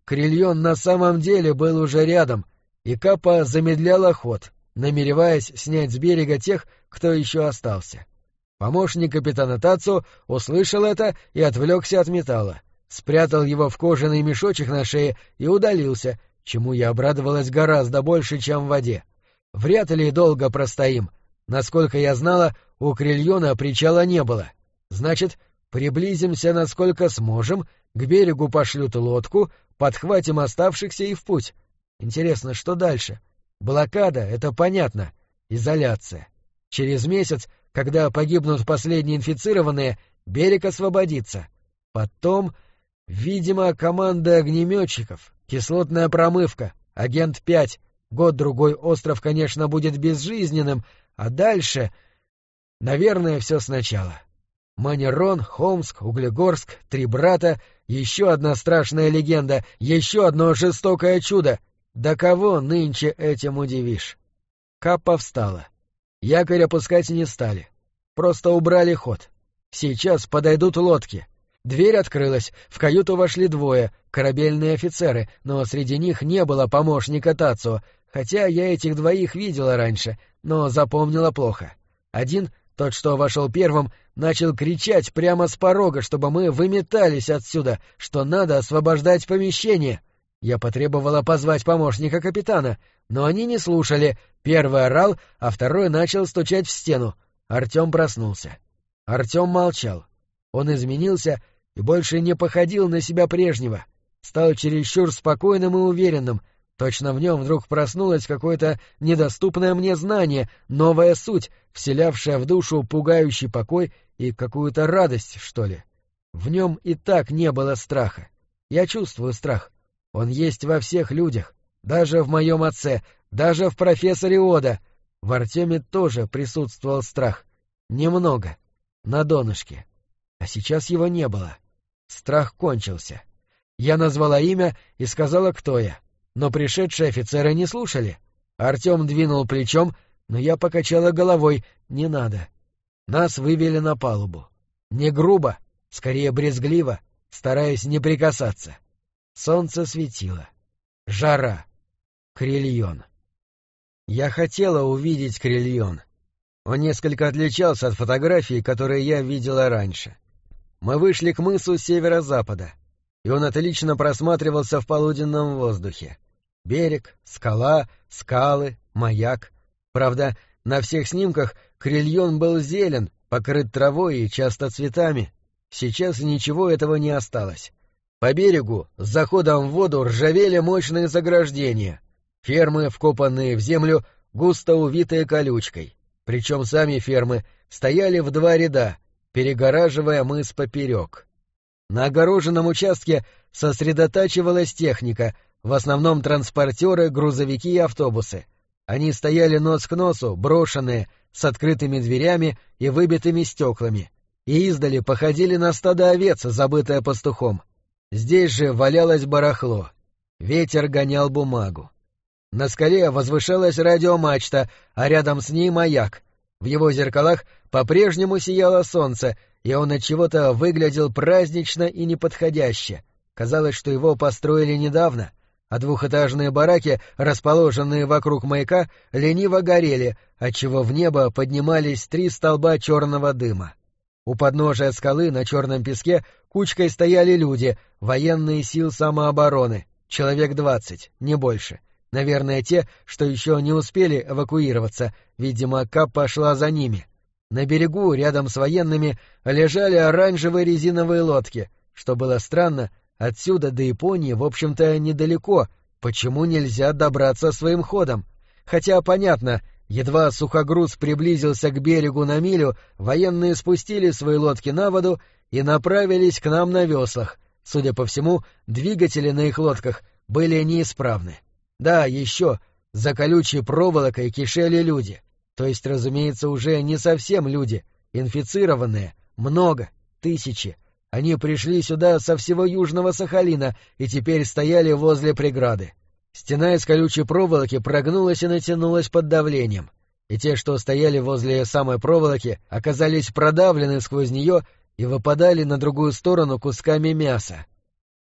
Крильон на самом деле был уже рядом, и Каппа замедляла ход, намереваясь снять с берега тех, кто еще остался. Помощник капитана Тацу услышал это и отвлекся от металла, спрятал его в кожаный мешочек на шее и удалился, чему я обрадовалась гораздо больше, чем в воде. Вряд ли долго простоим. Насколько я знала, у Крильона причала не было. Значит, приблизимся, насколько сможем, к берегу пошлют лодку, подхватим оставшихся и в путь. Интересно, что дальше? Блокада — это понятно. Изоляция. Через месяц, когда погибнут последние инфицированные, берег освободится. Потом, видимо, команда огнеметчиков, кислотная промывка, агент 5. Год-другой остров, конечно, будет безжизненным, а дальше... Наверное, все сначала. Манерон, Холмск, Углегорск, Три брата, еще одна страшная легенда, еще одно жестокое чудо. Да кого нынче этим удивишь? Каппа встала. Якорь опускать не стали. Просто убрали ход. Сейчас подойдут лодки. Дверь открылась, в каюту вошли двое, корабельные офицеры, но среди них не было помощника Тацу, хотя я этих двоих видела раньше, но запомнила плохо. Один, тот, что вошел первым, начал кричать прямо с порога, чтобы мы выметались отсюда, что надо освобождать помещение. Я потребовала позвать помощника капитана, но они не слушали. Первый орал, а второй начал стучать в стену. Артем проснулся. Артем молчал. Он изменился и больше не походил на себя прежнего. Стал чересчур спокойным и уверенным. Точно в нем вдруг проснулось какое-то недоступное мне знание, новая суть, вселявшая в душу пугающий покой и какую-то радость, что ли. В нем и так не было страха. Я чувствую страх. Он есть во всех людях, даже в моем отце, даже в профессоре Ода. В Артеме тоже присутствовал страх. Немного. На донышке. А сейчас его не было. Страх кончился. Я назвала имя и сказала, кто я. Но пришедшие офицеры не слушали. Артем двинул плечом, но я покачала головой. Не надо. Нас вывели на палубу. Не грубо, скорее брезгливо, стараясь не прикасаться. Солнце светило. Жара. Крильон. Я хотела увидеть Крильон. Он несколько отличался от фотографий, которые я видела раньше. Мы вышли к мысу с северо-запада, и он отлично просматривался в полуденном воздухе. Берег, скала, скалы, маяк. Правда, на всех снимках Крильон был зелен, покрыт травой и часто цветами. Сейчас ничего этого не осталось. По берегу, с заходом в воду, ржавели мощные заграждения. Фермы, вкопанные в землю, густо увитые колючкой. Причем сами фермы стояли в два ряда, перегораживая мыс поперек. На огороженном участке сосредотачивалась техника, в основном транспортеры, грузовики и автобусы. Они стояли нос к носу, брошенные, с открытыми дверями и выбитыми стеклами, и издали походили на стадо овец, забытое пастухом. Здесь же валялось барахло. Ветер гонял бумагу. На скале возвышалась радиомачта, а рядом с ней маяк. В его зеркалах по-прежнему сияло солнце, и он отчего-то выглядел празднично и неподходяще. Казалось, что его построили недавно, а двухэтажные бараки, расположенные вокруг маяка, лениво горели, отчего в небо поднимались 3 столба черного дыма. У подножия скалы на черном песке кучкой стояли люди, военные сил самообороны, человек 20, не больше. Наверное, те, что еще не успели эвакуироваться, видимо, Каппа шла за ними. На берегу, рядом с военными, лежали оранжевые резиновые лодки. Что было странно, отсюда до Японии, в общем-то, недалеко. Почему нельзя добраться своим ходом? Хотя, понятно, едва сухогруз приблизился к берегу на милю, военные спустили свои лодки на воду и направились к нам на веслах. Судя по всему, двигатели на их лодках были неисправны. Да, еще, за колючей проволокой кишели люди. То есть, разумеется, уже не совсем люди, инфицированные, много, тысячи. Они пришли сюда со всего Южного Сахалина и теперь стояли возле преграды. Стена из колючей проволоки прогнулась и натянулась под давлением, и те, что стояли возле самой проволоки, оказались продавлены сквозь нее и выпадали на другую сторону кусками мяса.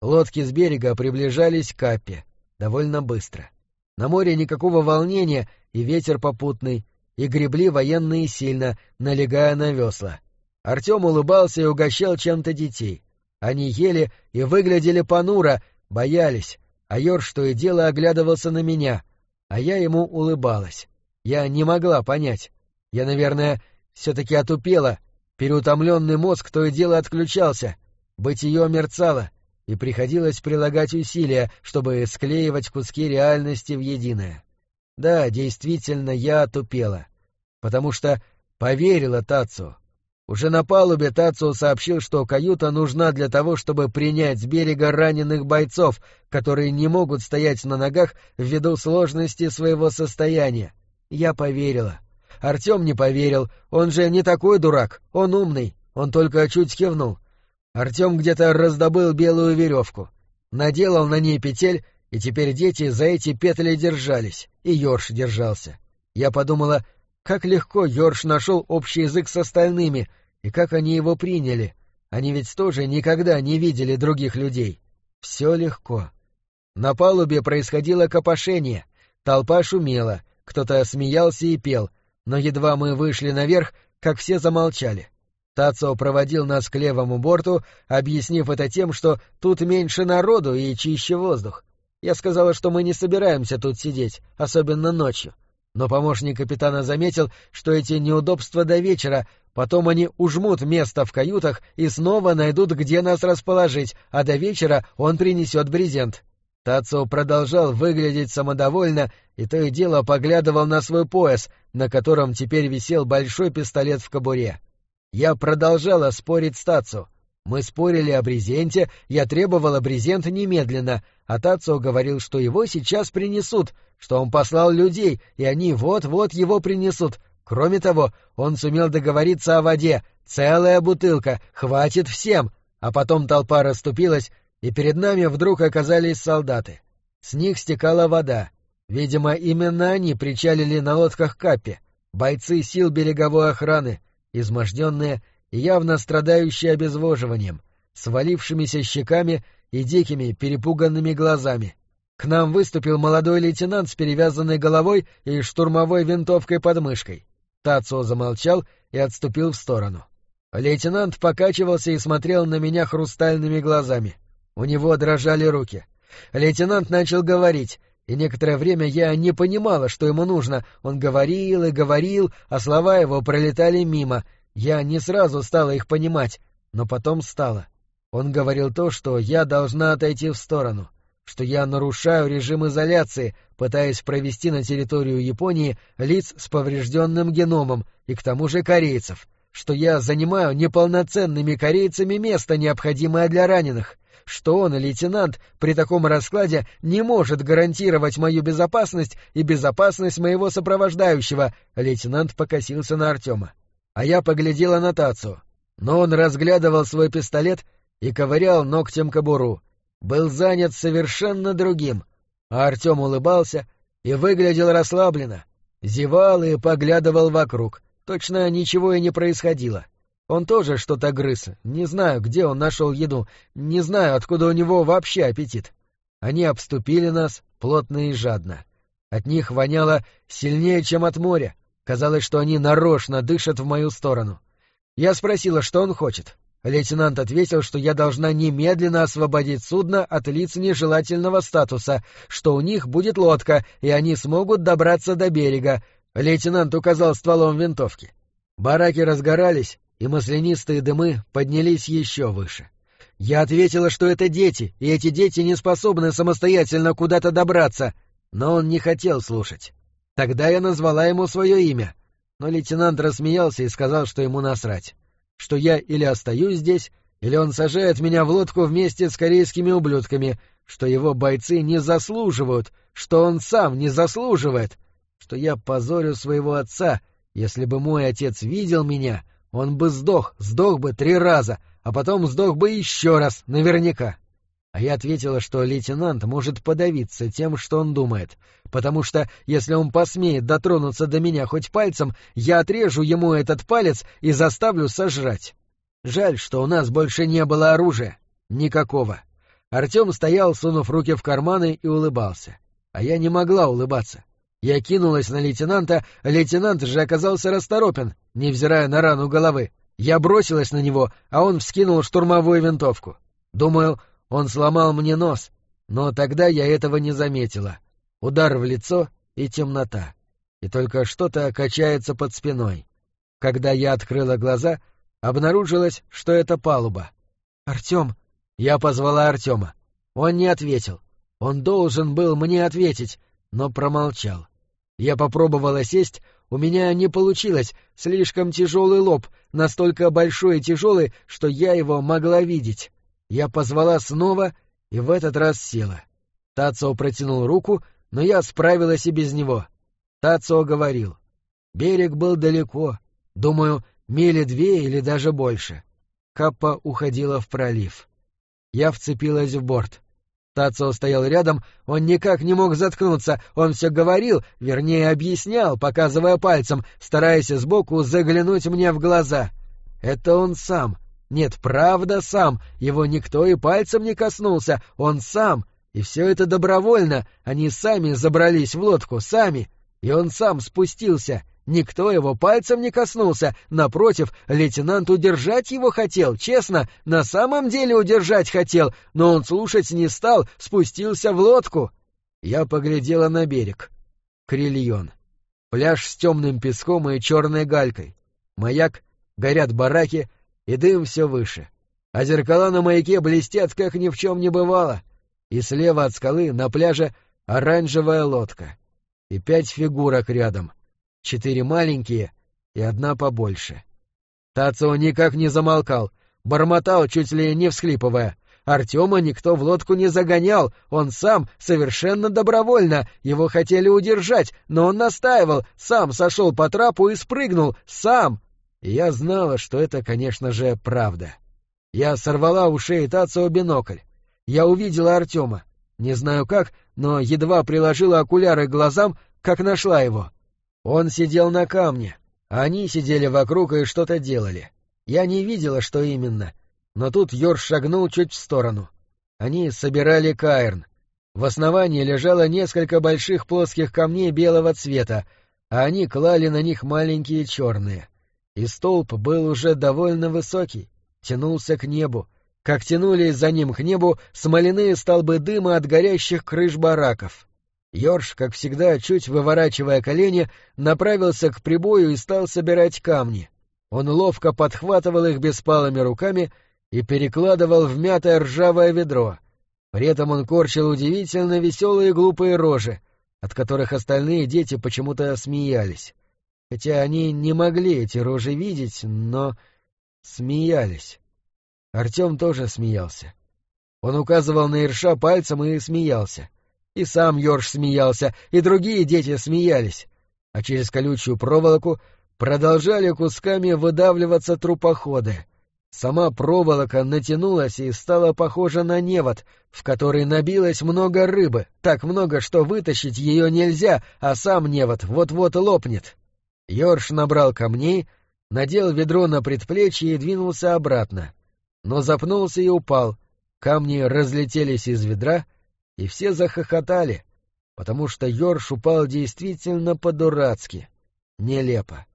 Лодки с берега приближались к Каппе довольно быстро. На море никакого волнения и ветер попутный, и гребли военные сильно, налегая на весла. Артем улыбался и угощал чем-то детей. Они ели и выглядели понуро, боялись, а Йорш то и дело оглядывался на меня, а я ему улыбалась. Я не могла понять. Я, наверное, все-таки отупела, переутомленный мозг то и дело отключался, бытие мерцало, и приходилось прилагать усилия, чтобы склеивать куски реальности в единое. Да, действительно, я отупела, потому что поверила Тацу. Уже на палубе Тацу сообщил, что каюта нужна для того, чтобы принять с берега раненых бойцов, которые не могут стоять на ногах ввиду сложности своего состояния. Я поверила. Артем не поверил, он же не такой дурак, он умный, он только чуть кивнул. Артем где-то раздобыл белую веревку, наделал на ней петель, и теперь дети за эти петли держались, и Йорш держался. Я подумала, как легко Йорш нашел общий язык с остальными, и как они его приняли. Они ведь тоже никогда не видели других людей. Все легко. На палубе происходило копошение, толпа шумела, кто-то смеялся и пел, но едва мы вышли наверх, как все замолчали. Тацо проводил нас к левому борту, объяснив это тем, что тут меньше народу и чище воздух. Я сказала, что мы не собираемся тут сидеть, особенно ночью. Но помощник капитана заметил, что эти неудобства до вечера, потом они ужмут место в каютах и снова найдут, где нас расположить, а до вечера он принесет брезент. Тацо продолжал выглядеть самодовольно и то и дело поглядывал на свой пояс, на котором теперь висел большой пистолет в кобуре. Я продолжала спорить с Тацо. Мы спорили о брезенте, я требовала брезент немедленно, а Тацо говорил, что его сейчас принесут, что он послал людей, и они вот-вот его принесут. Кроме того, он сумел договориться о воде, целая бутылка, хватит всем. А потом толпа расступилась, и перед нами вдруг оказались солдаты. С них стекала вода. Видимо, именно они причалили на лодках Каппе, бойцы сил береговой охраны, изможденные и явно страдающие обезвоживанием, с валившимися щеками и дикими перепуганными глазами. К нам выступил молодой лейтенант с перевязанной головой и штурмовой винтовкой под мышкой. Тацо замолчал и отступил в сторону. Лейтенант покачивался и смотрел на меня хрустальными глазами. У него дрожали руки. Лейтенант начал говорить, и некоторое время я не понимала, что ему нужно. Он говорил и говорил, а слова его пролетали мимо. Я не сразу стала их понимать, но потом стала. Он говорил то, что я должна отойти в сторону, что я нарушаю режим изоляции, пытаясь провести на территорию Японии лиц с поврежденным геномом и к тому же корейцев, что я занимаю неполноценными корейцами место, необходимое для раненых, что он, лейтенант, при таком раскладе не может гарантировать мою безопасность и безопасность моего сопровождающего. Лейтенант покосился на Артема. А я поглядела на Тацу, но он разглядывал свой пистолет и ковырял ногтем кобуру. Был занят совершенно другим, а Артем улыбался и выглядел расслабленно, зевал и поглядывал вокруг, точно ничего и не происходило. Он тоже что-то грыз, не знаю, где он нашел еду, не знаю, откуда у него вообще аппетит. Они обступили нас плотно и жадно. От них воняло сильнее, чем от моря. Казалось, что они нарочно дышат в мою сторону. Я спросила, что он хочет. Лейтенант ответил, что я должна немедленно освободить судно от лиц нежелательного статуса, что у них будет лодка, и они смогут добраться до берега. Лейтенант указал стволом винтовки. Бараки разгорались, и маслянистые дымы поднялись еще выше. Я ответила, что это дети, и эти дети не способны самостоятельно куда-то добраться, но он не хотел слушать. Тогда я назвала ему свое имя, но лейтенант рассмеялся и сказал, что ему насрать, что я или остаюсь здесь, или он сажает меня в лодку вместе с корейскими ублюдками, что его бойцы не заслуживают, что он сам не заслуживает, что я позорю своего отца. Если бы мой отец видел меня, он бы сдох бы 3 раза, а потом сдох бы еще раз, наверняка. А я ответила, что лейтенант может подавиться тем, что он думает, потому что, если он посмеет дотронуться до меня хоть пальцем, я отрежу ему этот палец и заставлю сожрать. Жаль, что у нас больше не было оружия. Никакого. Артем стоял, сунув руки в карманы, и улыбался. А я не могла улыбаться. Я кинулась на лейтенанта, а лейтенант же оказался расторопен, невзирая на рану головы. Я бросилась на него, а он вскинул штурмовую винтовку. Думаю, он сломал мне нос, но тогда я этого не заметила. Удар в лицо и темнота. И только что-то качается под спиной. Когда я открыла глаза, обнаружилось, что это палуба. «Артем!» Я позвала Артема. Он не ответил. Он должен был мне ответить, но промолчал. Я попробовала сесть, у меня не получилось, слишком тяжелый лоб, настолько большой и тяжелый, что я его могла видеть. Я позвала снова и в этот раз села. Тацио протянул руку, но я справилась и без него. Тацио говорил. Берег был далеко, думаю, мили 2 или даже больше. Каппа уходила в пролив. Я вцепилась в борт. Тацио стоял рядом, он никак не мог заткнуться, он все говорил, вернее объяснял, показывая пальцем, стараясь сбоку заглянуть мне в глаза. Это он сам. Нет, правда сам, его никто и пальцем не коснулся, он сам. И все это добровольно, они сами забрались в лодку, сами. И он сам спустился. Никто его пальцем не коснулся, напротив, лейтенант удержать его хотел, честно, на самом деле удержать хотел, но он слушать не стал, спустился в лодку. Я поглядела на берег. Крильон. Пляж с темным песком и черной галькой. Маяк, горят бараки, и дым все выше. А зеркала на маяке блестят, как ни в чем не бывало. И слева от скалы на пляже оранжевая лодка. И 5 фигурок рядом. 4 маленькие и 1 побольше. Тацио никак не замолкал, бормотал, чуть ли не всхлипывая. Артема никто в лодку не загонял, он сам, совершенно добровольно, его хотели удержать, но он настаивал, сам сошел по трапу и спрыгнул, сам. И я знала, что это, конечно же, правда. Я сорвала у шеи Тацио бинокль. Я увидела Артема. Не знаю как, но едва приложила окуляры к глазам, как нашла его. Он сидел на камне, а они сидели вокруг и что-то делали. Я не видела, что именно, но тут Йорш шагнул чуть в сторону. Они собирали каирн. В основании лежало несколько больших плоских камней белого цвета, а они клали на них маленькие черные. И столб был уже довольно высокий, тянулся к небу, как тянулись за ним к небу смоляные столбы дыма от горящих крыш бараков. Йорш, как всегда, чуть выворачивая колени, направился к прибою и стал собирать камни. Он ловко подхватывал их беспалыми руками и перекладывал в мятое ржавое ведро. При этом он корчил удивительно веселые глупые рожи, от которых остальные дети почему-то смеялись. Хотя они не могли эти рожи видеть, но смеялись. Артем тоже смеялся. Он указывал на Ирша пальцем и смеялся. И сам Йорш смеялся, и другие дети смеялись. А через колючую проволоку продолжали кусками выдавливаться трупоходы. Сама проволока натянулась и стала похожа на невод, в который набилось много рыбы, так много, что вытащить ее нельзя, а сам невод вот-вот лопнет. Йорш набрал камней, надел ведро на предплечье и двинулся обратно. Но запнулся и упал, камни разлетелись из ведра, и все захохотали, потому что Йорш упал действительно по-дурацки, нелепо.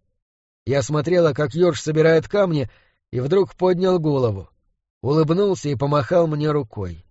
Я смотрела, как Йорш собирает камни, и вдруг поднял голову, улыбнулся и помахал мне рукой.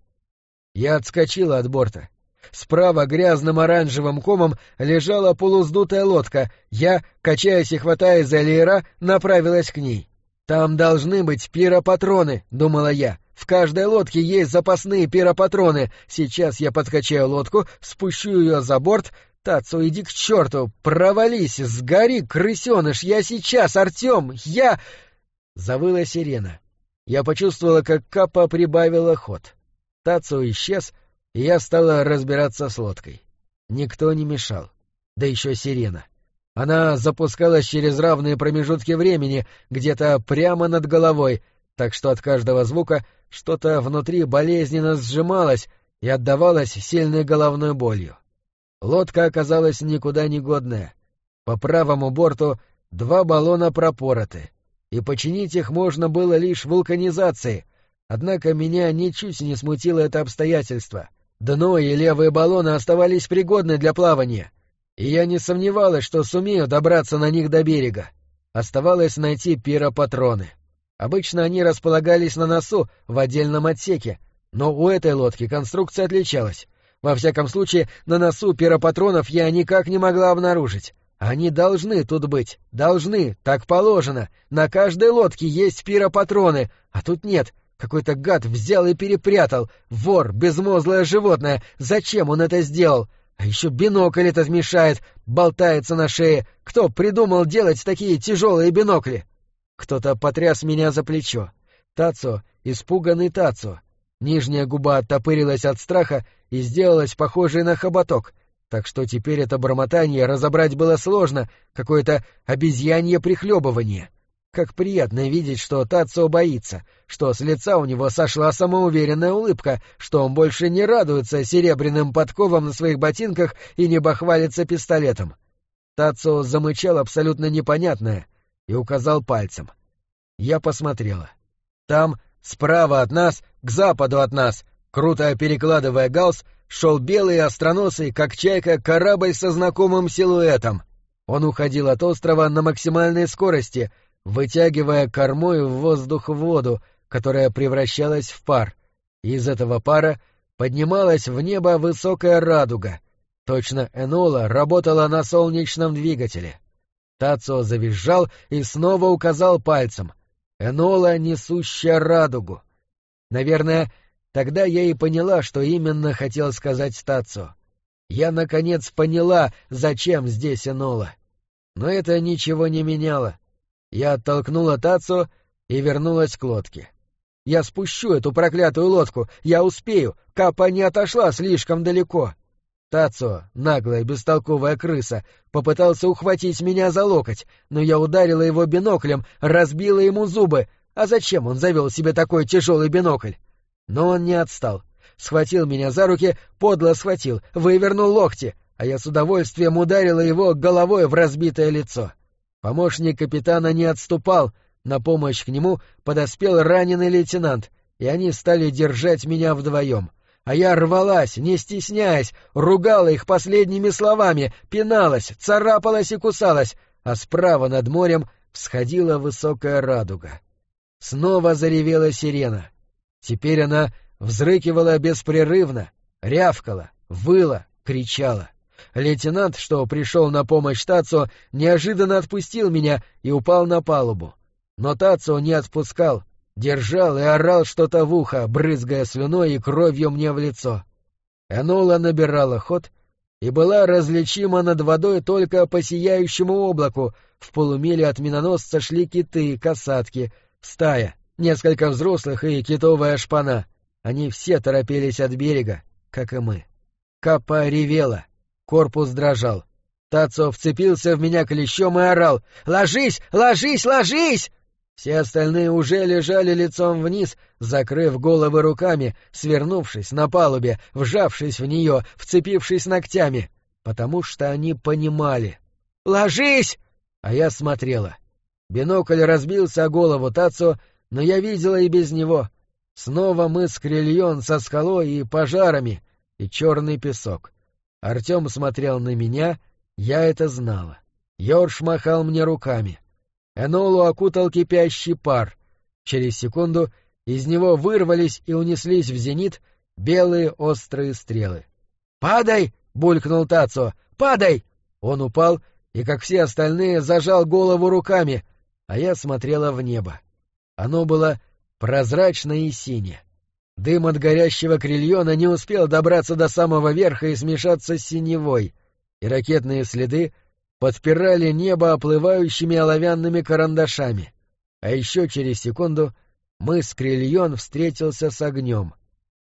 Я отскочила от борта. Справа грязным оранжевым комом лежала полуздутая лодка. Я, качаясь и хватаясь за леера, направилась к ней. «Там должны быть пиропатроны», — думала я. «В каждой лодке есть запасные пиропатроны. Сейчас я подкачаю лодку, спущу ее за борт. Тацио, иди к черту! Провались! Сгори, крысеныш! Я сейчас, Артем! Я...» Завыла сирена. Я почувствовала, как Каппа прибавила ход. Тацио исчез, и я стала разбираться с лодкой. Никто не мешал. Да еще сирена. Она запускалась через равные промежутки времени, где-то прямо над головой, так что от каждого звука что-то внутри болезненно сжималось и отдавалось сильной головной болью. Лодка оказалась никуда не годная. По правому борту 2 баллона пропороты, и починить их можно было лишь вулканизацией, Однако меня ничуть не смутило это обстоятельство. Дно и левые баллоны оставались пригодны для плавания, и я не сомневалась, что сумею добраться на них до берега. Оставалось найти пиропатроны. Обычно они располагались на носу в отдельном отсеке, но у этой лодки конструкция отличалась. Во всяком случае, на носу пиропатронов я никак не могла обнаружить. Они должны тут быть, должны, так положено. На каждой лодке есть пиропатроны, а тут нет. Какой-то гад взял и перепрятал. Вор, безмозглое животное. Зачем он это сделал? А еще бинокль этот мешает, болтается на шее. Кто придумал делать такие тяжелые бинокли? Кто-то потряс меня за плечо. Тацо, испуганный Тацо. Нижняя губа оттопырилась от страха и сделалась похожей на хоботок, так что теперь это бормотание разобрать было сложно, какое-то обезьянье прихлебывание. Как приятно видеть, что Тацо боится, что с лица у него сошла самоуверенная улыбка, что он больше не радуется серебряным подковам на своих ботинках и не бахвалится пистолетом. Тацо замычал абсолютно непонятное и указал пальцем. Я посмотрела. Там, справа от нас, к западу от нас, круто перекладывая галс, шел белый остроносый, как чайка, корабль со знакомым силуэтом. Он уходил от острова на максимальной скорости, вытягивая кормой в воздух воду, которая превращалась в пар. И из этого пара поднималась в небо высокая радуга. Точно Энола работала на солнечном двигателе. Тацо завизжал и снова указал пальцем. Энола, несущая радугу. Наверное, тогда я и поняла, что именно хотел сказать Тацо. Я, наконец, поняла, зачем здесь Энола. Но это ничего не меняло. Я оттолкнула Тацо и вернулась к лодке. Я спущу эту проклятую лодку, я успею, Капа не отошла слишком далеко. Тацо, наглая бестолковая крыса, попытался ухватить меня за локоть, но я ударила его биноклем, разбила ему зубы. А зачем он завел себе такой тяжелый бинокль? Но он не отстал. Схватил меня за руки, подло схватил, вывернул локти, а я с удовольствием ударила его головой в разбитое лицо. Помощник капитана не отступал, на помощь к нему подоспел раненый лейтенант, и они стали держать меня вдвоем. А я рвалась, не стесняясь, ругала их последними словами, пиналась, царапалась и кусалась, а справа над морем всходила высокая радуга. Снова заревела сирена. Теперь она взрыкивала беспрерывно, рявкала, выла, кричала. Лейтенант, что пришел на помощь Тацо, неожиданно отпустил меня и упал на палубу. Но Тацо не отпускал, держал и орал что-то в ухо, брызгая слюной и кровью мне в лицо. Энола набирала ход и была различима над водой только по сияющему облаку. В полумиле от миноносца шли киты, касатки, стая, несколько взрослых и китовая шпана. Они все торопились от берега, как и мы. Капа ревела, корпус дрожал. Тацо вцепился в меня клещом и орал: «Ложись! Ложись! Ложись!» Все остальные уже лежали лицом вниз, закрыв головы руками, свернувшись на палубе, вжавшись в нее, вцепившись ногтями, потому что они понимали. «Ложись!» А я смотрела. Бинокль разбился о голову Тацо, но я видела и без него. Снова мыс Крильон со скалой и пожарами, и черный песок. Артем смотрел на меня, я это знала. Йорш махал мне руками. Энолу окутал кипящий пар. Через секунду из него вырвались и унеслись в зенит белые острые стрелы. «Падай!» — булькнул Тацо. «Падай!» Он упал и, как все остальные, зажал голову руками, а я смотрела в небо. Оно было прозрачное и синее. Дым от горящего крильона не успел добраться до самого верха и смешаться с синевой, и ракетные следы подпирали небо оплывающими оловянными карандашами. А еще через секунду мыс Крильон встретился с огнем.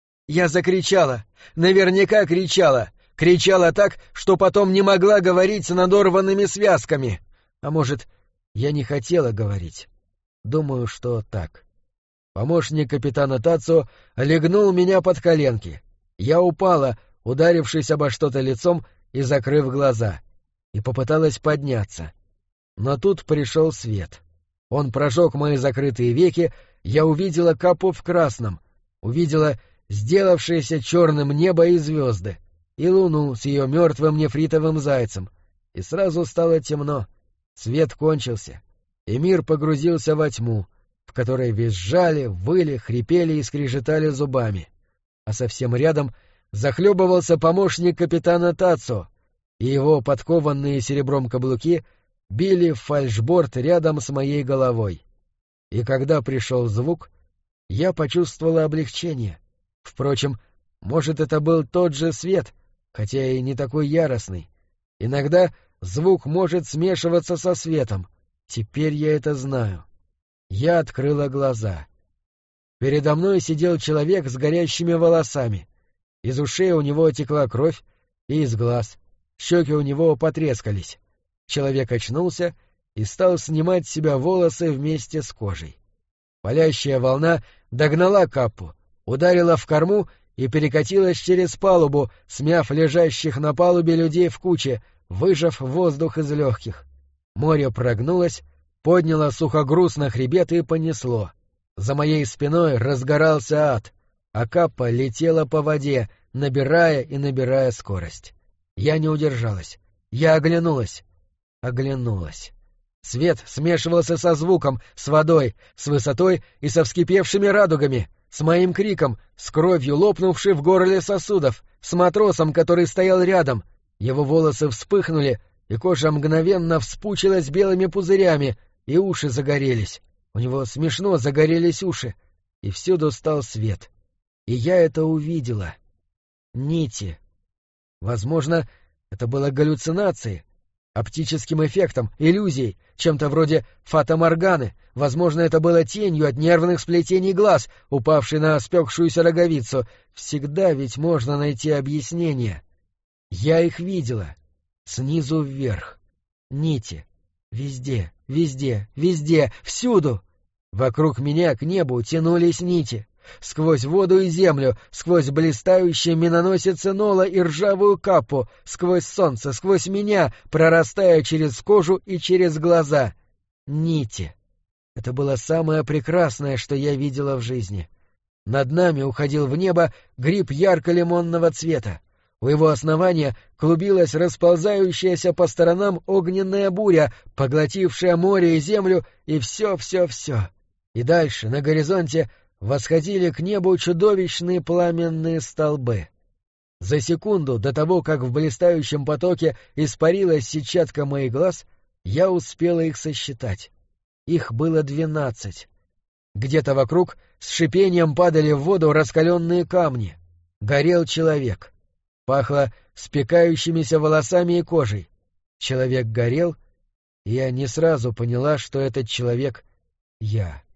Я закричала, наверняка кричала. Кричала так, что потом не могла говорить с надорванными связками. А может, я не хотела говорить. Думаю, что так. Помощник капитана Тацо легнул меня под коленки. Я упала, ударившись обо что-то лицом и закрыв глаза, и попыталась подняться. Но тут пришел свет. Он прожег мои закрытые веки, я увидела Капу в красном, увидела сделавшееся черным небо и звезды, и луну с ее мертвым нефритовым зайцем, и сразу стало темно, свет кончился, и мир погрузился во тьму, в которой визжали, выли, хрипели и скрежетали зубами. А совсем рядом захлебывался помощник капитана Тацо, и его подкованные серебром каблуки били в фальшборд рядом с моей головой. И когда пришел звук, я почувствовала облегчение. Впрочем, может, это был тот же свет, хотя и не такой яростный. Иногда звук может смешиваться со светом. Теперь я это знаю. Я открыла глаза. Передо мной сидел человек с горящими волосами. Из ушей у него текла кровь, и из глаз. Щеки у него потрескались. Человек очнулся и стал снимать с себя волосы вместе с кожей. Палящая волна догнала Каппу, ударила в корму и перекатилась через палубу, смяв лежащих на палубе людей в куче, выжав воздух из легких. Море прогнулось, подняло сухогруз на хребет и понесло. За моей спиной разгорался ад, а Каппа летела по воде, набирая и набирая скорость. Я не удержалась. Я оглянулась. Свет смешивался со звуком, с водой, с высотой и со вскипевшими радугами, с моим криком, с кровью, лопнувшей в горле сосудов, с матросом, который стоял рядом. Его волосы вспыхнули, и кожа мгновенно вспучилась белыми пузырями, и уши загорелись. У него смешно загорелись уши, и всюду стал свет. И я это увидела. Нити. Возможно, это было галлюцинацией, оптическим эффектом, иллюзией, чем-то вроде фата-морганы. Возможно, это было тенью от нервных сплетений глаз, упавшей на спекшуюся роговицу. Всегда ведь можно найти объяснение. Я их видела. Снизу вверх. Нити. Везде, везде, везде, всюду. Вокруг меня к небу тянулись нити. Сквозь воду и землю, сквозь блистающие миноносицы Нола и ржавую Каппу, сквозь солнце, сквозь меня, прорастая через кожу и через глаза. Нити. Это было самое прекрасное, что я видела в жизни. Над нами уходил в небо гриб ярко-лимонного цвета. У его основания клубилась расползающаяся по сторонам огненная буря, поглотившая море и землю, и все. И дальше, на горизонте, восходили к небу чудовищные пламенные столбы. За секунду до того, как в блистающем потоке испарилась сетчатка моих глаз, я успела их сосчитать. Их было 12. Где-то вокруг с шипением падали в воду раскаленные камни. Горел человек. Пахло спекающимися волосами и кожей. Человек горел, и я не сразу поняла, что этот человек — я.